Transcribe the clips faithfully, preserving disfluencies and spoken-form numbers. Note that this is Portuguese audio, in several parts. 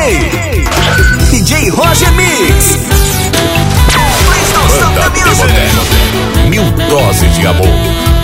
D J Roger Mix. Banda T-Boteco, mil doses de amor.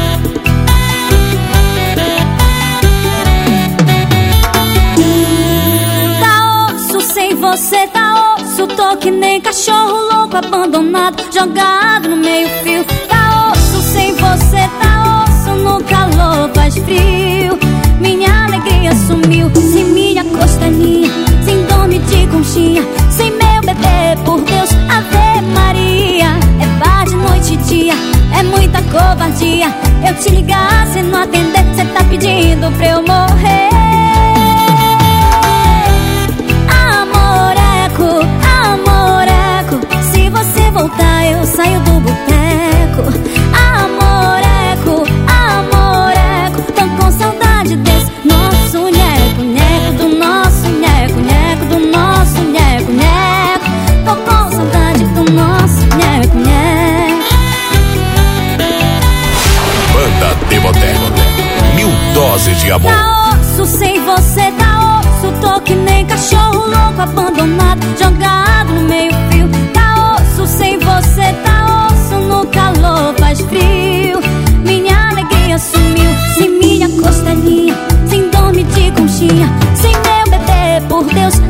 Tá osso, sem você tá osso. Tô que nem cachorro louco abandonado, jogado no meio-fio. Tá osso, sem você tá osso. No calor faz frio, minha alegria sumiu. Sem minha costelinha, sem dormir de conchinha, sem meu bebê, por Deus, Ave Maria. É bar de noite e dia, é muita covardia. Eu te ligar, cê não atender, cê tá pedindo pra eu morrer. Amoreco, amoreco, se você voltar eu saio do boteco. Amoreco, amoreco, tô com saudade desse nosso nheco, nheco do nosso nheco, nheco do nosso nheco, nheco. Tô com saudade do nosso nheco, nheco. Banda T-Boteco, mil doses de amor. Tá osso, sem você tá osso. Tô que nem cachorro louco abandonado, jogado no meio-fio. Tá osso, sem você tá osso. No calor faz frio, minha alegria sumiu. Sem minha costelinha, sem dormir de conchinha, sem meu bebê, por Deus,